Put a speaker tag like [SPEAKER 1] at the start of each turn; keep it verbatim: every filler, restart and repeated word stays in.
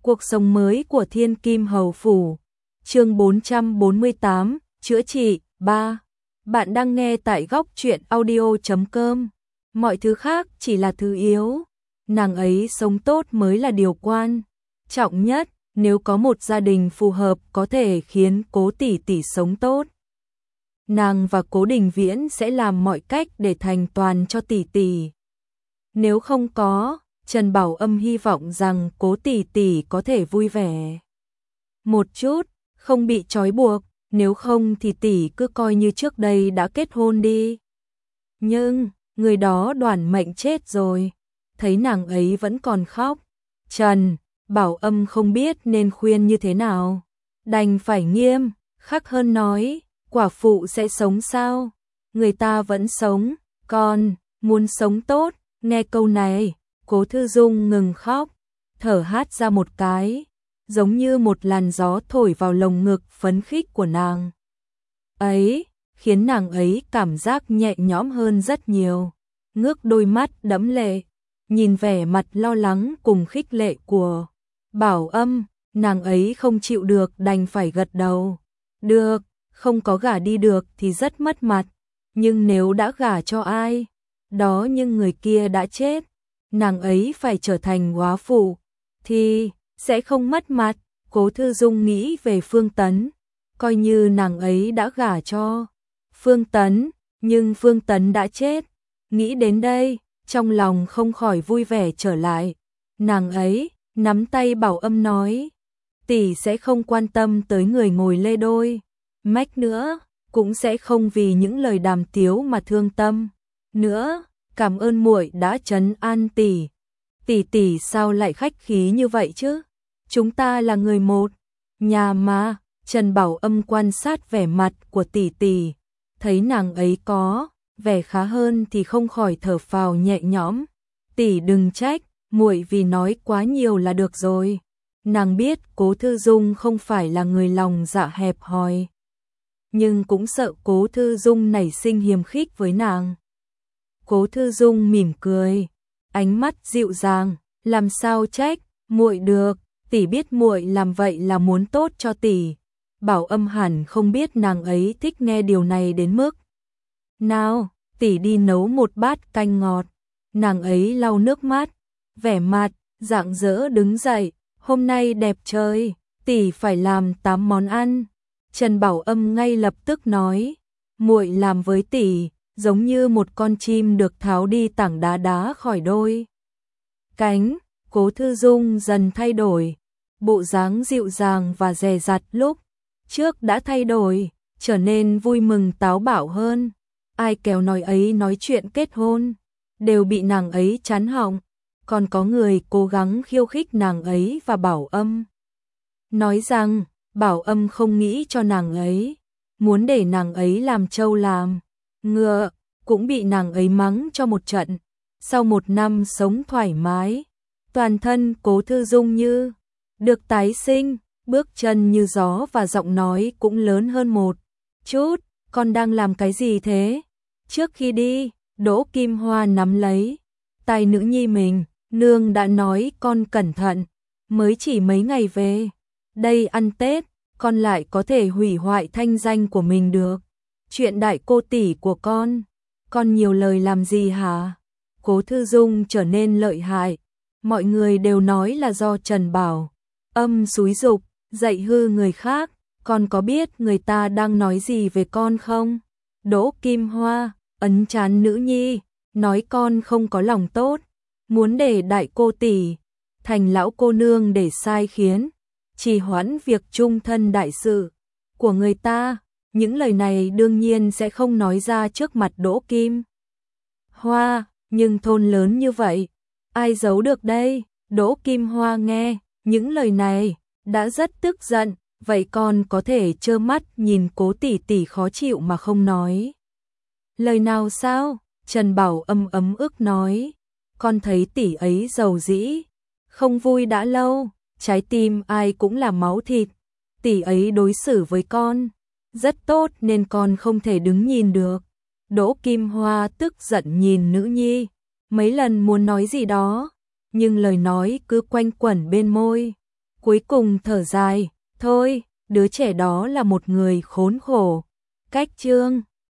[SPEAKER 1] Cuộc sống mới của Thiên Kim Hầu Phủ. Chương bốn trăm bốn mươi tám, chữa trị, ba. Bạn đang nghe tại góc truyện audio chấm com. Mọi thứ khác chỉ là thứ yếu. Nàng ấy sống tốt mới là điều quan trọng nhất, nếu có một gia đình phù hợp có thể khiến Cố tỷ tỷ sống tốt. Nàng và Cố Đình Viễn sẽ làm mọi cách để thành toàn cho tỷ tỷ. Nếu không có, Trần Bảo Âm hy vọng rằng Cố tỷ tỷ có thể vui vẻ một chút, không bị trói buộc, nếu không thì tỷ cứ coi như trước đây đã kết hôn đi. Nhưng, người đó đoản mệnh chết rồi. Thấy nàng ấy vẫn còn khóc, Trần Bảo Âm không biết nên khuyên như thế nào. Đành phải nghiêm khắc hơn nói, quả phụ sẽ sống sao? Người ta vẫn sống, con muốn sống tốt. Nghe câu này, Cố Thư Dung ngừng khóc, thở hắt ra một cái, giống như một làn gió thổi vào lồng ngực phấn khích của nàng ấy, khiến nàng ấy cảm giác nhẹ nhõm hơn rất nhiều. Ngước đôi mắt đẫm lệ, nhìn vẻ mặt lo lắng cùng khích lệ của Bảo Âm, nàng ấy không chịu được đành phải gật đầu. Được, không có gả đi được thì rất mất mặt, nhưng nếu đã gả cho ai đó nhưng người kia đã chết, nàng ấy phải trở thành góa phụ thì sẽ không mất mặt. Cố Thư Dung nghĩ về Phương Tấn, coi như nàng ấy đã gả cho Phương Tấn, nhưng Phương Tấn đã chết. Nghĩ đến đây, trong lòng không khỏi vui vẻ trở lại. Nàng ấy nắm tay Bảo Âm nói, tỷ sẽ không quan tâm tới người ngồi lê đôi mách nữa, cũng sẽ không vì những lời đàm tiếu mà thương tâm nữa. Cảm ơn muội đã trấn an tỷ. Tỷ tỷ sao lại khách khí như vậy chứ? Chúng ta là người một nhà mà. Trần Bảo Âm quan sát vẻ mặt của tỷ tỷ, thấy nàng ấy có vẻ khá hơn thì không khỏi thở phào nhẹ nhõm. Tỷ đừng trách, muội vì nói quá nhiều là được rồi. Nàng biết Cố Thư Dung không phải là người lòng dạ hẹp hòi, nhưng cũng sợ Cố Thư Dung nảy sinh hiềm khích với nàng. Cố Thư Dung mỉm cười, ánh mắt dịu dàng, làm sao trách muội được, tỷ biết muội làm vậy là muốn tốt cho tỷ. Bảo Âm hẳn không biết nàng ấy thích nghe điều này đến mức nào. Tỷ đi nấu một bát canh ngọt. Nàng ấy lau nước mắt, vẻ mặt rạng rỡ đứng dậy, hôm nay đẹp trời, tỷ phải làm tám món ăn. Trần Bảo Âm ngay lập tức nói, muội làm với tỷ giống như một con chim được tháo đi tảng đá đá khỏi đôi cánh. Cố Thư Dung dần thay đổi, bộ dáng dịu dàng và dè dặt lúc trước đã thay đổi, trở nên vui mừng táo bạo hơn. Ai kéo nói ấy nói chuyện kết hôn, đều bị nàng ấy chán họng, còn có người cố gắng khiêu khích nàng ấy và Bảo Âm. Nói rằng, Bảo Âm không nghĩ cho nàng ấy, muốn để nàng ấy làm trâu làm ngựa, cũng bị nàng ấy mắng cho một trận. Sau một năm sống thoải mái, toàn thân Cố Thư Dung như được tái sinh, bước chân như gió và giọng nói cũng lớn hơn một chút. Con đang làm cái gì thế? Trước khi đi, Đỗ Kim Hoa nắm lấy tay nữ nhi mình, nương đã nói con cẩn thận, mới chỉ mấy ngày về đây ăn Tết, con lại có thể hủy hoại thanh danh của mình được. Chuyện đại cô tỷ của con, con nhiều lời làm gì hả? Cố Thư Dung trở nên lợi hại, mọi người đều nói là do Trần Bảo Âm xúi giục, dạy hư người khác. Con có biết người ta đang nói gì về con không? Đỗ Kim Hoa ấn trán nữ nhi, nói con không có lòng tốt, muốn để đại cô tỷ thành lão cô nương để sai khiến, trì hoãn việc chung thân đại sự của người ta. Những lời này đương nhiên sẽ không nói ra trước mặt Đỗ Kim Hoa, nhưng thôn lớn như vậy, ai giấu được đây? Đỗ Kim Hoa nghe những lời này đã rất tức giận, vậy con có thể trơ mắt nhìn Cố tỷ tỷ khó chịu mà không nói lời nào sao? Trần Bảo Âm ấm ức nói, con thấy tỷ ấy giàu dĩ, không vui đã lâu, trái tim ai cũng là máu thịt, tỷ ấy đối xử với con rất tốt nên con không thể đứng nhìn được. Đỗ Kim Hoa tức giận nhìn nữ nhi, mấy lần muốn nói gì đó, nhưng lời nói cứ quanh quẩn bên môi. cuối cùng thở dài, thôi, đứa trẻ đó là một người khốn khổ. Cách chương